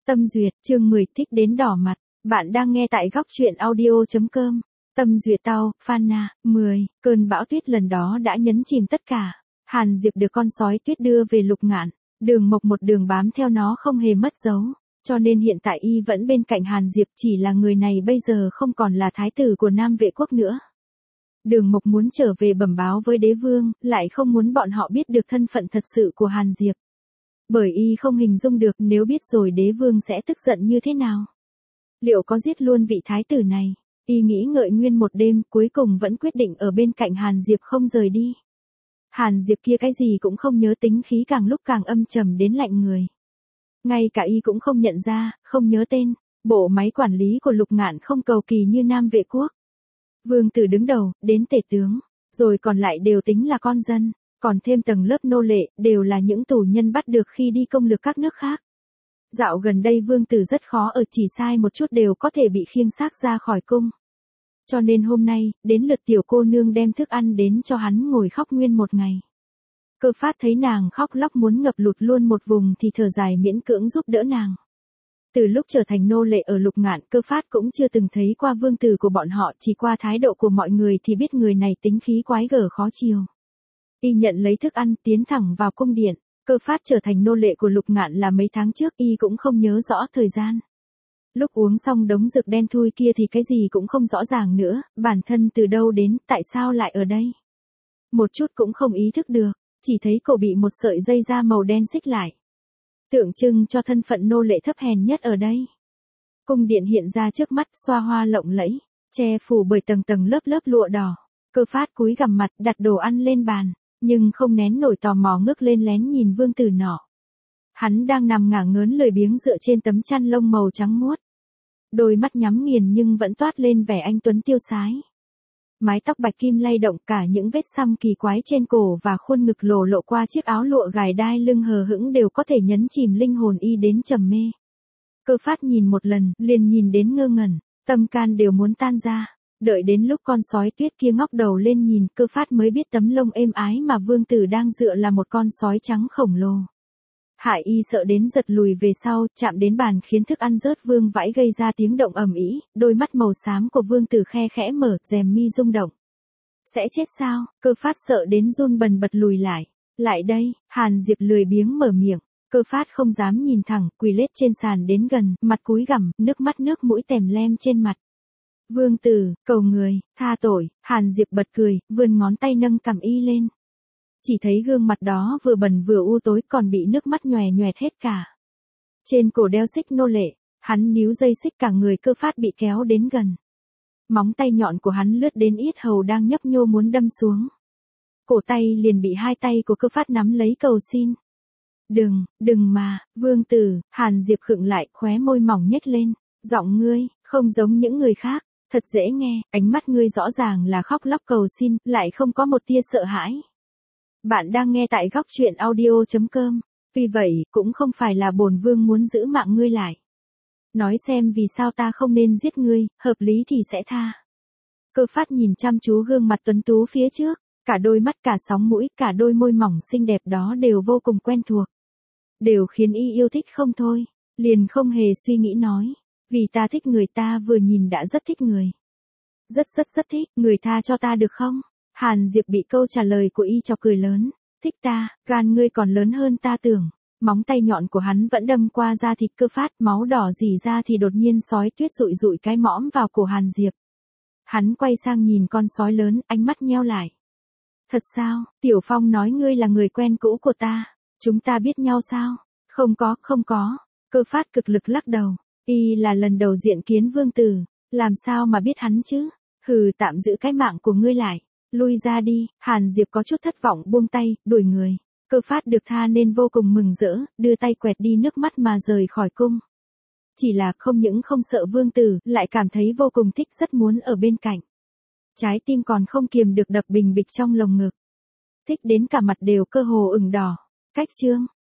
Tâm duyệt, chương 10 thích đến đỏ mặt. Bạn đang nghe tại góc truyện audio.com. Tâm duyệt tao, Phanna, 10, cơn bão tuyết lần đó đã nhấn chìm tất cả. Hàn Diệp được con sói tuyết đưa về Lục Ngạn, Đường Mộc một đường bám theo nó không hề mất dấu, cho nên hiện tại y vẫn bên cạnh Hàn Diệp, chỉ là người này bây giờ không còn là thái tử của Nam Vệ quốc nữa. Đường Mộc muốn trở về bẩm báo với đế vương, lại không muốn bọn họ biết được thân phận thật sự của Hàn Diệp. Bởi y không hình dung được nếu biết rồi đế vương sẽ tức giận như thế nào. Liệu có giết luôn vị thái tử này? Y nghĩ ngợi nguyên một đêm, cuối cùng vẫn quyết định ở bên cạnh Hàn Diệp không rời đi. Hàn Diệp kia cái gì cũng không nhớ, tính khí càng lúc càng âm trầm đến lạnh người. Ngay cả y cũng không nhận ra, không nhớ tên, bộ máy quản lý của Lục Ngạn không cầu kỳ như Nam Vệ quốc. Vương tử đứng đầu, đến tể tướng, rồi còn lại đều tính là con dân, còn thêm tầng lớp nô lệ, đều là những tù nhân bắt được khi đi công lược các nước khác. Dạo gần đây vương tử rất khó ở, chỉ sai một chút đều có thể bị khiêng xác ra khỏi cung. Cho nên hôm nay, đến lượt tiểu cô nương đem thức ăn đến cho hắn ngồi khóc nguyên một ngày. Cơ Phát thấy nàng khóc lóc muốn ngập lụt luôn một vùng thì thở dài miễn cưỡng giúp đỡ nàng. Từ lúc trở thành nô lệ ở Lục Ngạn, Cơ Phát cũng chưa từng thấy qua vương tử của bọn họ, chỉ qua thái độ của mọi người thì biết người này tính khí quái gở khó chiều. Y nhận lấy thức ăn tiến thẳng vào cung điện. Cơ Phát trở thành nô lệ của Lục Ngạn là mấy tháng trước, y cũng không nhớ rõ thời gian. Lúc uống xong đống dược đen thui kia thì cái gì cũng không rõ ràng nữa, bản thân từ đâu đến, tại sao lại ở đây. Một chút cũng không ý thức được, chỉ thấy cổ bị một sợi dây da màu đen xích lại. Tượng trưng cho thân phận nô lệ thấp hèn nhất ở đây. Cung điện hiện ra trước mắt, xoa hoa lộng lẫy, che phủ bởi tầng tầng lớp lớp lụa đỏ. Cơ Phát cúi gằm mặt đặt đồ ăn lên bàn, nhưng không nén nổi tò mò ngước lên lén nhìn vương tử nọ. Hắn đang nằm ngả ngớn lười biếng dựa trên tấm chăn lông màu trắng muốt. Đôi mắt nhắm nghiền nhưng vẫn toát lên vẻ anh tuấn tiêu sái. Mái tóc bạch kim lay động, cả những vết xăm kỳ quái trên cổ và khuôn ngực lộ lộ qua chiếc áo lụa gài đai lưng hờ hững đều có thể nhấn chìm linh hồn y đến trầm mê. Cơ Phát nhìn một lần, liền nhìn đến ngơ ngẩn, tâm can đều muốn tan ra. Đợi đến lúc con sói tuyết kia ngóc đầu lên nhìn, Cơ Phát mới biết tấm lông êm ái mà vương tử đang dựa là một con sói trắng khổng lồ. Hại y sợ đến giật lùi về sau, chạm đến bàn khiến thức ăn rớt vương vãi gây ra tiếng động ầm ĩ, đôi mắt màu xám của vương tử khe khẽ mở, rèm mi rung động. Sẽ chết sao? Cơ Phát sợ đến run bần bật lùi lại. Lại đây, Hàn Diệp lười biếng mở miệng. Cơ Phát không dám nhìn thẳng, quỳ lết trên sàn đến gần, mặt cúi gằm, nước mắt nước mũi tèm lem trên mặt. Vương tử, cầu người, tha tội. Hàn Diệp bật cười, vươn ngón tay nâng cằm y lên. Chỉ thấy gương mặt đó vừa bẩn vừa u tối, còn bị nước mắt nhòe nhòe hết cả. Trên cổ đeo xích nô lệ, hắn níu dây xích, cả người Cơ Phát bị kéo đến gần. Móng tay nhọn của hắn lướt đến yết hầu đang nhấp nhô muốn đâm xuống. Cổ tay liền bị hai tay của Cơ Phát nắm lấy cầu xin. Đừng mà, vương tử. Hàn Diệp khựng lại, khóe môi mỏng nhếch lên. Giọng ngươi, không giống những người khác, thật dễ nghe, ánh mắt ngươi rõ ràng là khóc lóc cầu xin, lại không có một tia sợ hãi. Bạn đang nghe tại góc truyện audio.com. Vì vậy, cũng không phải là bổn vương muốn giữ mạng ngươi lại. Nói xem vì sao ta không nên giết ngươi, hợp lý thì sẽ tha. Cơ Phát nhìn chăm chú gương mặt tuấn tú phía trước, cả đôi mắt, cả sóng mũi, cả đôi môi mỏng xinh đẹp đó đều vô cùng quen thuộc. Đều khiến y yêu thích không thôi, liền không hề suy nghĩ nói. Vì ta thích người, ta vừa nhìn đã rất thích người. Rất thích, người tha cho ta được không? Hàn Diệp bị câu trả lời của y chọc cười lớn. Thích ta, gan ngươi còn lớn hơn ta tưởng. Móng tay nhọn của hắn vẫn đâm qua da thịt Cơ Phát, máu đỏ rỉ ra thì đột nhiên sói tuyết rụi rụi cái mõm vào cổ Hàn Diệp. Hắn quay sang nhìn con sói lớn, ánh mắt nheo lại. Thật sao? Tiểu Phong nói ngươi là người quen cũ của ta. Chúng ta biết nhau sao? Không có. Cơ Phát cực lực lắc đầu. Y là lần đầu diện kiến vương tử, làm sao mà biết hắn chứ? Hừ, tạm giữ cái mạng của ngươi lại. Lui ra đi. Hàn Diệp có chút thất vọng buông tay, đuổi người. Cơ Phát được tha nên vô cùng mừng rỡ, đưa tay quẹt đi nước mắt mà rời khỏi cung. Chỉ là không những không sợ vương tử, lại cảm thấy vô cùng thích, rất muốn ở bên cạnh. Trái tim còn không kiềm được đập bình bịch trong lồng ngực. Thích đến cả mặt đều cơ hồ ửng đỏ. Cách chương